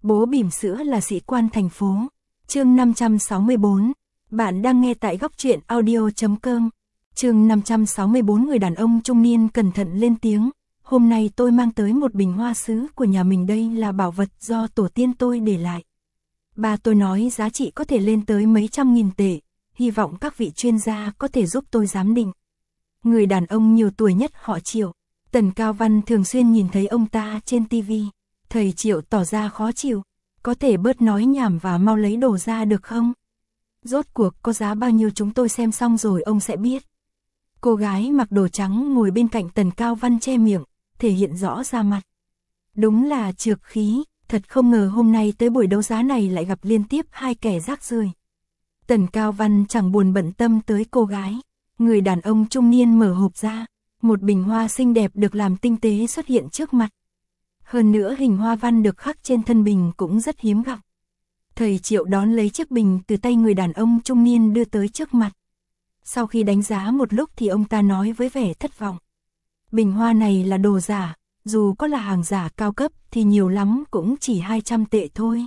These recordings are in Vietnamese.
Bố bỉm sữa là sĩ quan thành phố. Chương 564. Bạn đang nghe tại góc truyện audio.com. Chương 564. Người đàn ông trung niên cẩn thận lên tiếng. Hôm nay tôi mang tới một bình hoa sứ của nhà mình, đây là bảo vật do tổ tiên tôi để lại. Ba tôi nói giá trị có thể lên tới mấy trăm nghìn tệ, hy vọng các vị chuyên gia có thể giúp tôi giám định. Người đàn ông nhiều tuổi nhất họ Triệu, Tần Cao Văn thường xuyên nhìn thấy ông ta trên TV. Thầy Triệu tỏ ra khó chịu, có thể bớt nói nhảm và mau lấy đồ ra được không? Rốt cuộc có giá bao nhiêu chúng tôi xem xong rồi ông sẽ biết. Cô gái mặc đồ trắng ngồi bên cạnh Tần Cao Văn che miệng, thể hiện rõ ra mặt. Đúng là trược khí, thật không ngờ hôm nay tới buổi đấu giá này lại gặp liên tiếp hai kẻ rác rưởi. Tần Cao Văn chẳng buồn bận tâm tới cô gái. Người đàn ông trung niên mở hộp ra, một bình hoa xinh đẹp được làm tinh tế xuất hiện trước mặt. Hơn nữa hình hoa văn được khắc trên thân bình cũng rất hiếm gặp. Thầy Triệu đón lấy chiếc bình từ tay người đàn ông trung niên đưa tới trước mặt. Sau khi đánh giá một lúc thì ông ta nói với vẻ thất vọng. Bình hoa này là đồ giả, dù có là hàng giả cao cấp thì nhiều lắm cũng chỉ 200 tệ thôi.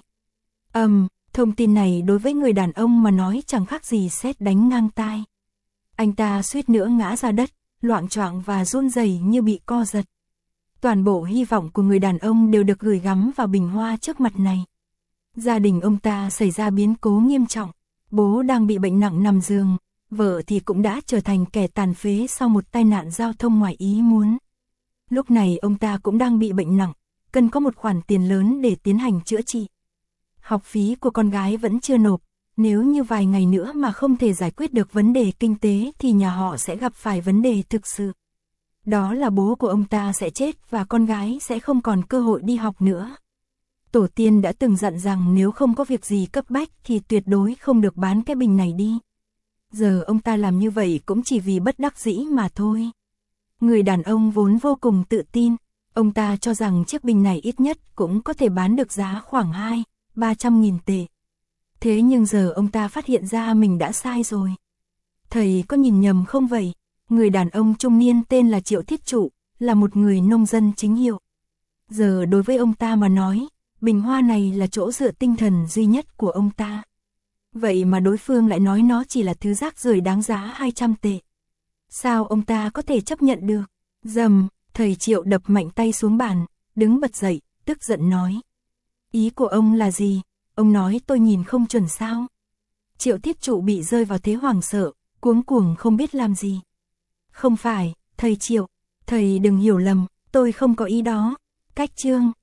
Thông tin này đối với người đàn ông mà nói chẳng khác gì sét đánh ngang tai. Anh ta suýt nữa ngã ra đất, loạng choạng và run rẩy như bị co giật. Toàn bộ hy vọng của người đàn ông đều được gửi gắm vào bình hoa trước mặt này. Gia đình ông ta xảy ra biến cố nghiêm trọng, bố đang bị bệnh nặng nằm giường, vợ thì cũng đã trở thành kẻ tàn phế sau một tai nạn giao thông ngoài ý muốn. Lúc này ông ta cũng đang bị bệnh nặng, cần có một khoản tiền lớn để tiến hành chữa trị. Học phí của con gái vẫn chưa nộp, nếu như vài ngày nữa mà không thể giải quyết được vấn đề kinh tế thì nhà họ sẽ gặp phải vấn đề thực sự. Đó là bố của ông ta sẽ chết và con gái sẽ không còn cơ hội đi học nữa. Tổ tiên đã từng dặn rằng nếu không có việc gì cấp bách thì tuyệt đối không được bán cái bình này đi. Giờ ông ta làm như vậy cũng chỉ vì bất đắc dĩ mà thôi. Người đàn ông vốn vô cùng tự tin, ông ta cho rằng chiếc bình này ít nhất cũng có thể bán được giá khoảng 200-300 nghìn tệ. Thế nhưng giờ ông ta phát hiện ra mình đã sai rồi. Thầy có nhìn nhầm không vậy? Người đàn ông trung niên tên là Triệu Thiết Trụ, là một người nông dân chính hiệu. Giờ đối với ông ta mà nói, bình hoa này là chỗ dựa tinh thần duy nhất của ông ta. Vậy mà đối phương lại nói nó chỉ là thứ rác rưởi đáng giá 200 tệ. Sao ông ta có thể chấp nhận được? Rầm, thầy Triệu đập mạnh tay xuống bàn, đứng bật dậy, tức giận nói. Ý của ông là gì? Ông nói tôi nhìn không chuẩn sao? Triệu Thiết Trụ bị rơi vào thế hoảng sợ, cuống cuồng không biết làm gì. Không phải, thầy Triệu, thầy đừng hiểu lầm, tôi không có ý đó. Cách chương.